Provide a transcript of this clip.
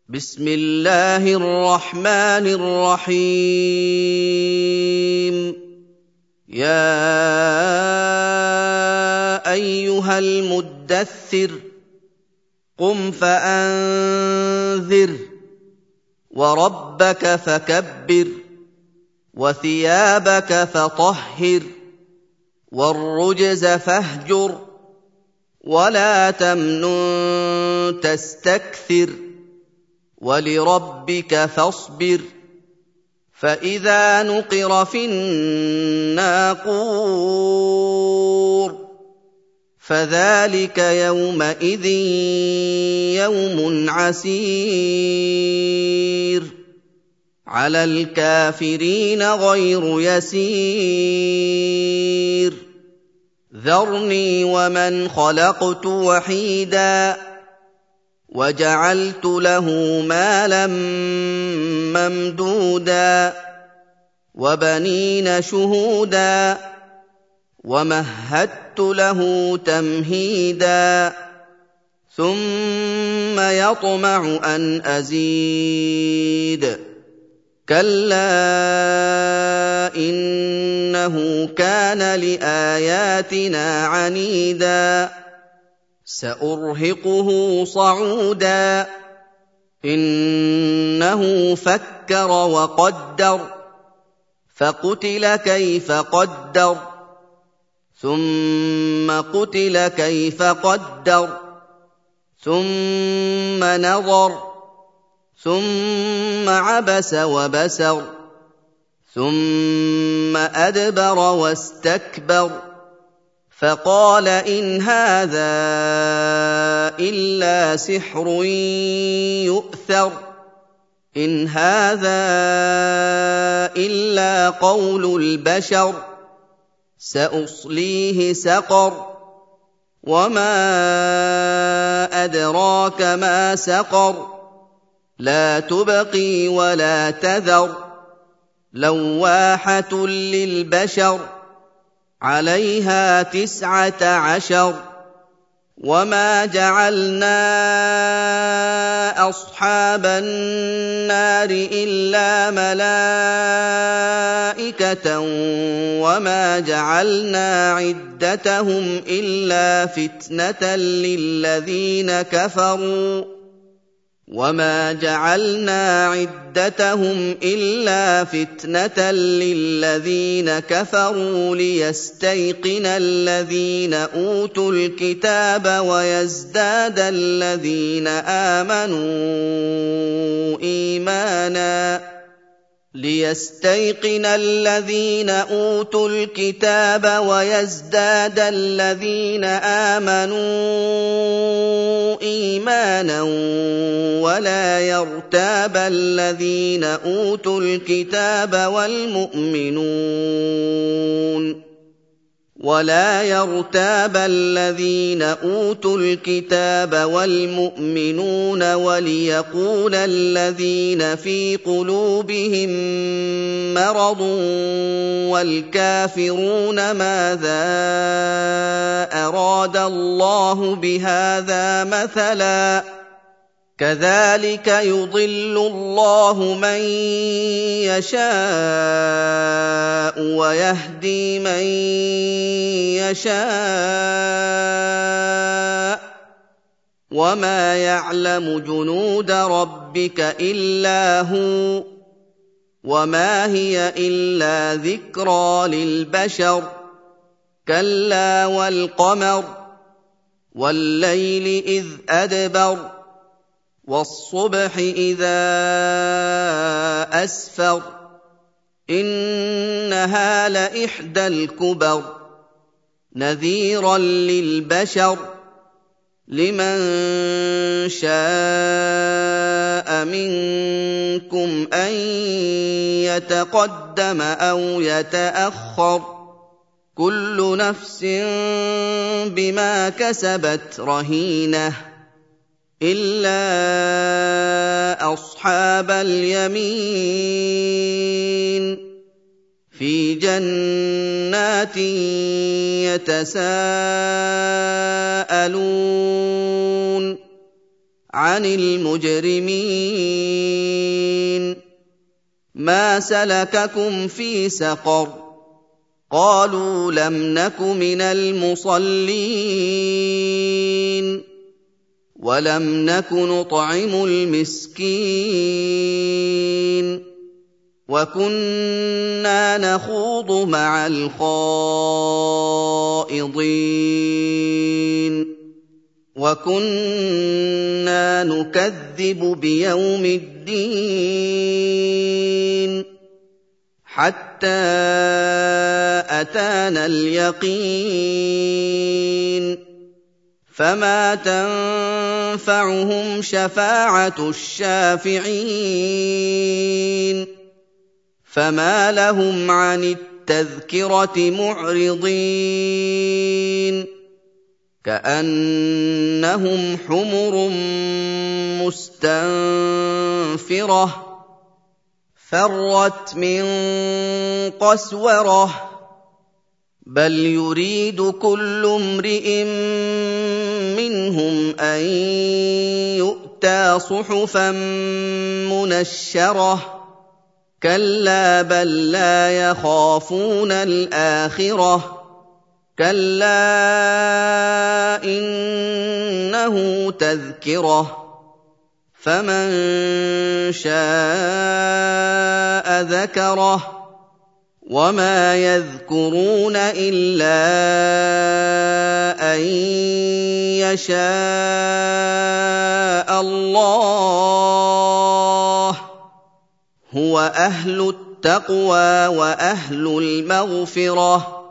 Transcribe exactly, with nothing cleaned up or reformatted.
بسم الله الرحمن الرحيم يا أيها المدثر قم فأنذر وربك فكبر وثيابك فطهر والرجز فاهجر ولا تمنن تستكثر ولربك فاصبر فإذا نقر في الناقور فذلك يومئذ يوم عسير على الكافرين غير يسير ذرني ومن خلقت وحيدا وجعلت له مالا ممدودا وبنين شهودا ومهدت له تمهيدا ثم يطمع أن أزيد كلا إنه كان لآياتنا عنيدا سأرهقه صعودا إنه فكر وقدر فقتل كيف قدر ثم قتل كيف قدر ثم نظر ثم عبس وبسر ثم أدبر واستكبر فقال إن هذا إلا سحر يؤثر إن هذا إلا قول البشر سأصليه سقر وما أدراك ما سقر لا تبقي ولا تذر لواحة للبشر عليها تسعة عشر وما جعلنا أصحاب النار إلا ملائكة وما جعلنا عدتهم إلا فتنة للذين كفروا وما جعلنا عدتهم إلا فتنة للذين كفروا ليستيقن الذين أوتوا الكتاب ويزداد الذين آمنوا إيمانا ليستيقن الذين أوتوا الكتاب ويزداد الذين آمنوا إيمانا ولا يرتاب الذين أوتوا الكتاب والمؤمنون ولا يرتاب الذين أوتوا الكتاب والمؤمنون وليقول الذين في قلوبهم مرض والكافرون ماذا أراد الله بهذا مثلا كذلك يضل الله من يشاء ويهدي من يشاء وما يعلم جنود ربك إلا هو وما هي إلا ذكرى للبشر كلا والقمر والليل إذ أدبر والصبح إذا أسفر إنها لإحدى الكبر نذيرا للبشر لمن شاء منكم أن يتقدم أو يتأخر كل نفس بما كسبت رهينة إلا أصحاب اليمين في جنات يتساءلون عَنِ الْمُجْرِمِينَ مَا سَلَكَكُمْ فِي سَقَرَ قَالُوا لَمْ نَكُ مِنَ الْمُصَلِّينَ وَلَمْ نَكُ نُطْعِمُ الْمِسْكِينَ وَكُنَّا نَخُوضُ مَعَ الْخَائِضِينَ وَكُنَّا نُكَذِّبُ بِيَوْمِ الدِّينِ حَتَّىٰ أَتَانَا الْيَقِينُ فَمَا تَنفَعُهُمْ شَفَاعَةُ الشَّافِعِينَ فَمَا لَهُمْ عَنِ التَّذْكِرَةِ مُعْرِضِينَ كَأَنَّهُمْ حُمُرٌ مُّسْتَنفِرَةٌ فَرَّتْ مِن قَسْوَرَةٍ بَلْ يُرِيدُ كُلُّ امْرِئٍ مِّنْهُمْ أَن يُؤْتَىٰ صُحُفًا مُّنَشَّرَةً كَلَّا بَل لَّا يَخَافُونَ الْآخِرَةَ كَلَّا إِنَّهُ تَذْكِرَةٌ فَمَن شَاءَ ذَكَرَهُ وَمَا يَذْكُرُونَ إِلَّا أَن يَشَاءَ اللَّهُ هُوَ أَهْلُ التَّقْوَىٰ وَأَهْلُ الْمَغْفِرَةِ